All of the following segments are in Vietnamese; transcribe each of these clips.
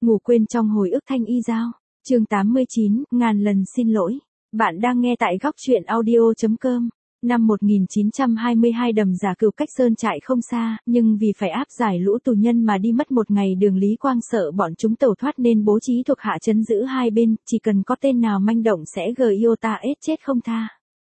ngủ quên trong hồi ức Thanh Y Giao. Chương 89, ngàn lần xin lỗi. Bạn đang nghe tại góc truyện audio.com. Năm 1922 Đầm Giả Cửu cách sơn trại không xa, nhưng vì phải áp giải lũ tù nhân mà đi mất một ngày đường, Lý Quang sợ bọn chúng tẩu thoát nên bố trí thuộc hạ trấn giữ hai bên, chỉ cần có tên nào manh động sẽ giết chết không tha.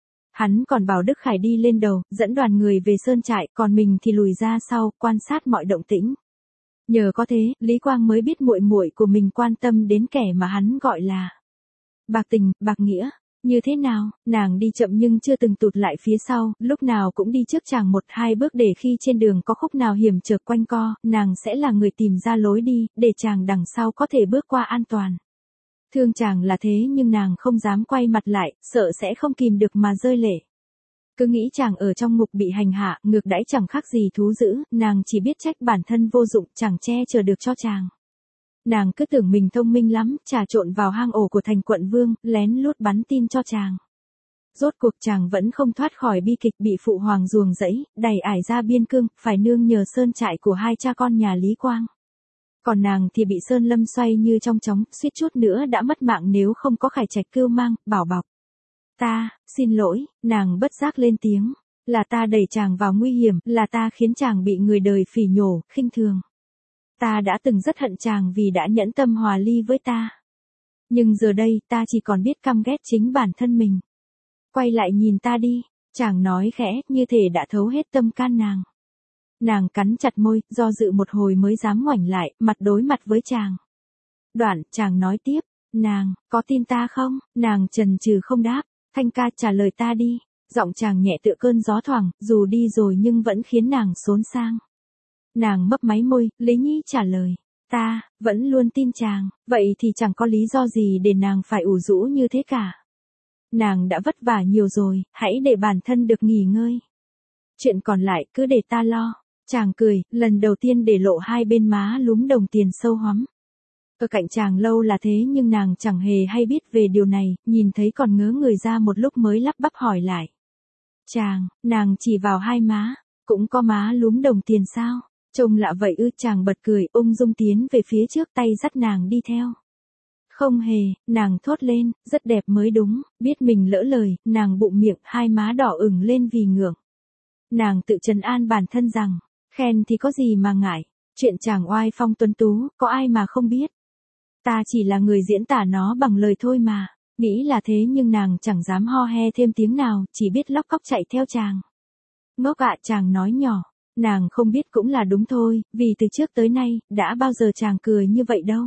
Hắn còn bảo Đức Khải đi lên đầu, dẫn đoàn người về sơn trại, còn mình thì lùi ra sau, quan sát mọi động tĩnh. Nhờ có thế, Lý Quang mới biết muội muội của mình quan tâm đến kẻ mà hắn gọi là bạc tình, bạc nghĩa. Như thế nào, nàng đi chậm nhưng chưa từng tụt lại phía sau, lúc nào cũng đi trước chàng một hai bước để khi trên đường có khúc nào hiểm trở quanh co, nàng sẽ là người tìm ra lối đi, để chàng đằng sau có thể bước qua an toàn. Thương chàng là thế nhưng nàng không dám quay mặt lại, sợ sẽ không kìm được mà rơi lệ. Cứ nghĩ chàng ở trong ngục bị hành hạ, ngược đãi chẳng khác gì thú dữ, nàng chỉ biết trách bản thân vô dụng, chẳng che chở được cho chàng. Nàng cứ tưởng mình thông minh lắm, trà trộn vào hang ổ của Thành Quận Vương, lén lút bắn tin cho chàng. Rốt cuộc chàng vẫn không thoát khỏi bi kịch bị phụ hoàng ruồng rẫy, đày ải ra biên cương, phải nương nhờ sơn trại của hai cha con nhà Lý Quang. Còn nàng thì bị Sơn Lâm xoay như trong chóng, suýt chút nữa đã mất mạng nếu không có Khải Trạch cưu mang, bảo bọc. Ta, xin lỗi, nàng bất giác lên tiếng, là ta đẩy chàng vào nguy hiểm, là ta khiến chàng bị người đời phỉ nhổ, khinh thường. Ta đã từng rất hận chàng vì đã nhẫn tâm hòa ly với ta. Nhưng giờ đây ta chỉ còn biết căm ghét chính bản thân mình. Quay lại nhìn ta đi, chàng nói khẽ như thể đã thấu hết tâm can nàng. Nàng cắn chặt môi, do dự một hồi mới dám ngoảnh lại, mặt đối mặt với chàng. Đoạn, chàng nói tiếp, nàng, có tin ta không? Nàng chần chừ không đáp, Thanh ca trả lời ta đi. Giọng chàng nhẹ tựa cơn gió thoảng, dù đi rồi nhưng vẫn khiến nàng xốn sang. Nàng mấp máy môi, Lý Nhi trả lời, ta, vẫn luôn tin chàng, vậy thì chẳng có lý do gì để nàng phải ủ rũ như thế cả. Nàng đã vất vả nhiều rồi, hãy để bản thân được nghỉ ngơi. Chuyện còn lại cứ để ta lo. Chàng cười, lần đầu tiên để lộ hai bên má lúm đồng tiền sâu hoắm. Ở cạnh chàng lâu là thế nhưng nàng chẳng hề hay biết về điều này, nhìn thấy còn ngớ người ra một lúc mới lắp bắp hỏi lại. Chàng, nàng chỉ vào hai má, cũng có má lúm đồng tiền sao? Trông lạ vậy ư? Chàng bật cười, ung dung tiến về phía trước, tay dắt nàng đi theo. Không hề, nàng thốt lên, rất đẹp mới đúng, biết mình lỡ lời, nàng bụng miệng, hai má đỏ ửng lên vì ngượng. Nàng tự trấn an bản thân rằng, khen thì có gì mà ngại, chuyện chàng oai phong tuấn tú, có ai mà không biết. Ta chỉ là người diễn tả nó bằng lời thôi mà. Nghĩ là thế nhưng nàng chẳng dám ho he thêm tiếng nào, chỉ biết lóc cóc chạy theo chàng. Ngốc ạ, chàng nói nhỏ. Nàng không biết cũng là đúng thôi, vì từ trước tới nay, đã bao giờ chàng cười như vậy đâu.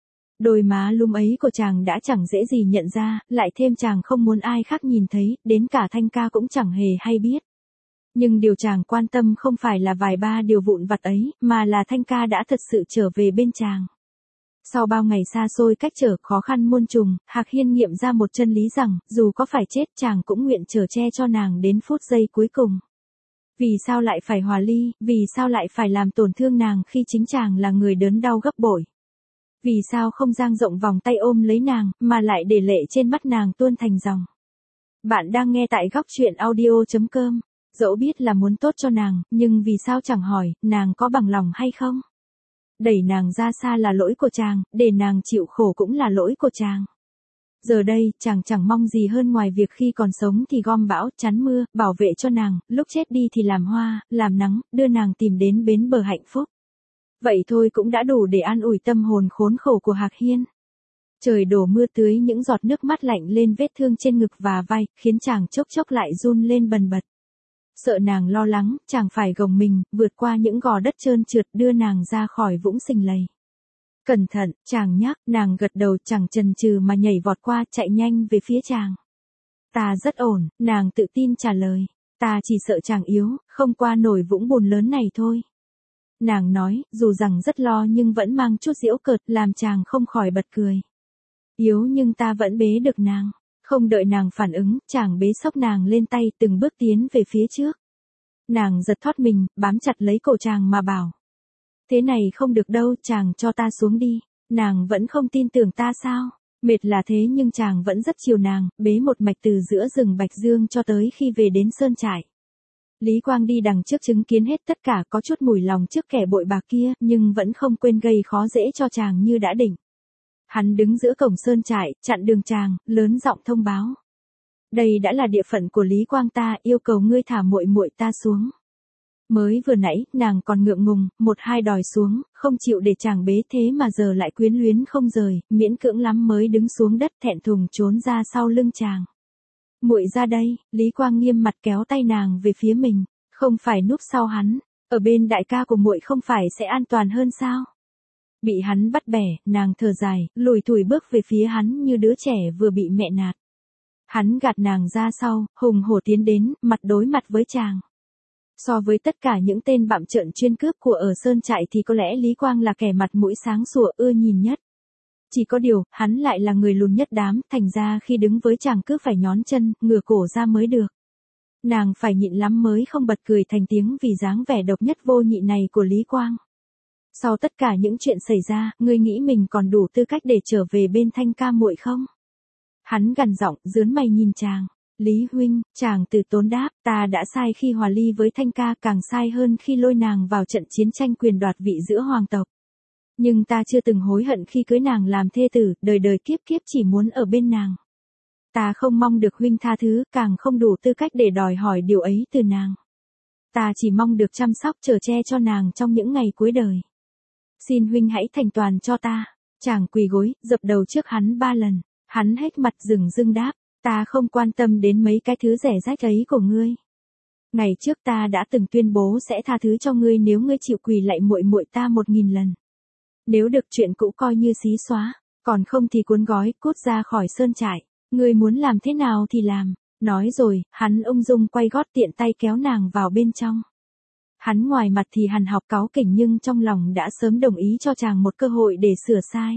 Đôi má lúm ấy của chàng đã chẳng dễ gì nhận ra, lại thêm chàng không muốn ai khác nhìn thấy, đến cả Thanh ca cũng chẳng hề hay biết. Nhưng điều chàng quan tâm không phải là vài ba điều vụn vặt ấy, mà là Thanh ca đã thật sự trở về bên chàng. Sau bao ngày xa xôi cách trở khó khăn muôn trùng, Hạc Hiên nghiệm ra một chân lý rằng, dù có phải chết chàng cũng nguyện chở che cho nàng đến phút giây cuối cùng. Vì sao lại phải hòa ly, vì sao lại phải làm tổn thương nàng khi chính chàng là người đớn đau gấp bội. Vì sao không dang rộng vòng tay ôm lấy nàng, mà lại để lệ trên mắt nàng tuôn thành dòng. Bạn đang nghe tại góc truyện audio.com. Dẫu biết là muốn tốt cho nàng, nhưng vì sao chẳng hỏi, nàng có bằng lòng hay không? Đẩy nàng ra xa là lỗi của chàng, để nàng chịu khổ cũng là lỗi của chàng. Giờ đây, chàng chẳng mong gì hơn ngoài việc khi còn sống thì gom bão, chắn mưa, bảo vệ cho nàng, lúc chết đi thì làm hoa, làm nắng, đưa nàng tìm đến bến bờ hạnh phúc. Vậy thôi cũng đã đủ để an ủi tâm hồn khốn khổ của Hạc Hiên. Trời đổ mưa tưới những giọt nước mắt lạnh lên vết thương trên ngực và vai, khiến chàng chốc chốc lại run lên bần bật. Sợ nàng lo lắng, chàng phải gồng mình, vượt qua những gò đất trơn trượt đưa nàng ra khỏi vũng sình lầy. Cẩn thận, chàng nhắc, nàng gật đầu chẳng chần chừ mà nhảy vọt qua, chạy nhanh về phía chàng. Ta rất ổn, nàng tự tin trả lời. Ta chỉ sợ chàng yếu, không qua nổi vũng bùn lớn này thôi. Nàng nói, dù rằng rất lo nhưng vẫn mang chút giễu cợt, làm chàng không khỏi bật cười. Yếu nhưng ta vẫn bế được nàng. Không đợi nàng phản ứng, chàng bế xốc nàng lên tay, từng bước tiến về phía trước. Nàng giật thoát mình, bám chặt lấy cổ chàng mà bảo. Thế này không được đâu, chàng cho ta xuống đi. Nàng vẫn không tin tưởng ta sao? Mệt là thế nhưng chàng vẫn rất chiều nàng, bế một mạch từ giữa rừng Bạch Dương cho tới khi về đến sơn trại. Lý Quang đi đằng trước chứng kiến hết tất cả, có chút mùi lòng trước kẻ bội bạc kia, nhưng vẫn không quên gây khó dễ cho chàng như đã định. Hắn đứng giữa cổng sơn trại, chặn đường chàng, lớn giọng thông báo. Đây đã là địa phận của Lý Quang ta, yêu cầu ngươi thả muội muội ta xuống. Mới vừa nãy, nàng còn ngượng ngùng, một hai đòi xuống, không chịu để chàng bế, thế mà giờ lại quyến luyến không rời, miễn cưỡng lắm mới đứng xuống đất thẹn thùng trốn ra sau lưng chàng. Muội ra đây, Lý Quang nghiêm mặt kéo tay nàng về phía mình, không phải núp sau hắn, ở bên đại ca của muội không phải sẽ an toàn hơn sao? Bị hắn bắt bẻ, nàng thở dài, lùi thủi bước về phía hắn như đứa trẻ vừa bị mẹ nạt. Hắn gạt nàng ra sau, hùng hổ tiến đến, mặt đối mặt với chàng. So với tất cả những tên bặm trợn chuyên cướp của ở sơn trại thì có lẽ Lý Quang là kẻ mặt mũi sáng sủa ưa nhìn nhất. Chỉ có điều, hắn lại là người lùn nhất đám, thành ra khi đứng với chàng cứ phải nhón chân, ngửa cổ ra mới được. Nàng phải nhịn lắm mới không bật cười thành tiếng vì dáng vẻ độc nhất vô nhị này của Lý Quang. Sau tất cả những chuyện xảy ra, ngươi nghĩ mình còn đủ tư cách để trở về bên Thanh ca muội không? Hắn gằn giọng, dướn mày nhìn chàng. Lý huynh, chàng từ tốn đáp, ta đã sai khi hòa ly với Thanh ca, càng sai hơn khi lôi nàng vào trận chiến tranh quyền đoạt vị giữa hoàng tộc. Nhưng ta chưa từng hối hận khi cưới nàng làm thê tử, đời đời kiếp kiếp chỉ muốn ở bên nàng. Ta không mong được huynh tha thứ, càng không đủ tư cách để đòi hỏi điều ấy từ nàng. Ta chỉ mong được chăm sóc chở che cho nàng trong những ngày cuối đời. Xin huynh hãy thành toàn cho ta. Chàng quỳ gối, dập đầu trước hắn 3 lần. Hắn hết mặt dửng dưng đáp, ta không quan tâm đến mấy cái thứ rẻ rách ấy của ngươi. Ngày trước ta đã từng tuyên bố sẽ tha thứ cho ngươi nếu ngươi chịu quỳ lạy muội muội ta 1000 lần. Nếu được chuyện cũ coi như xí xóa, còn không thì cuốn gói, cút ra khỏi sơn trại. Ngươi muốn làm thế nào thì làm. Nói rồi, hắn ung dung quay gót tiện tay kéo nàng vào bên trong. Hắn ngoài mặt thì hằn học cáu kỉnh nhưng trong lòng đã sớm đồng ý cho chàng một cơ hội để sửa sai.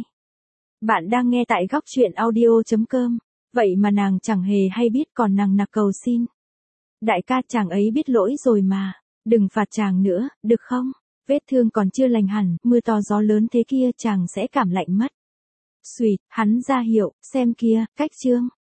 Bạn đang nghe tại góc truyện audio.com. Vậy mà nàng chẳng hề hay biết còn nàng nặc cầu xin. Đại ca, chàng ấy biết lỗi rồi mà. Đừng phạt chàng nữa, được không? Vết thương còn chưa lành hẳn, mưa to gió lớn thế kia chàng sẽ cảm lạnh mất. Xuỵt, hắn ra hiệu, xem kia, cách chương.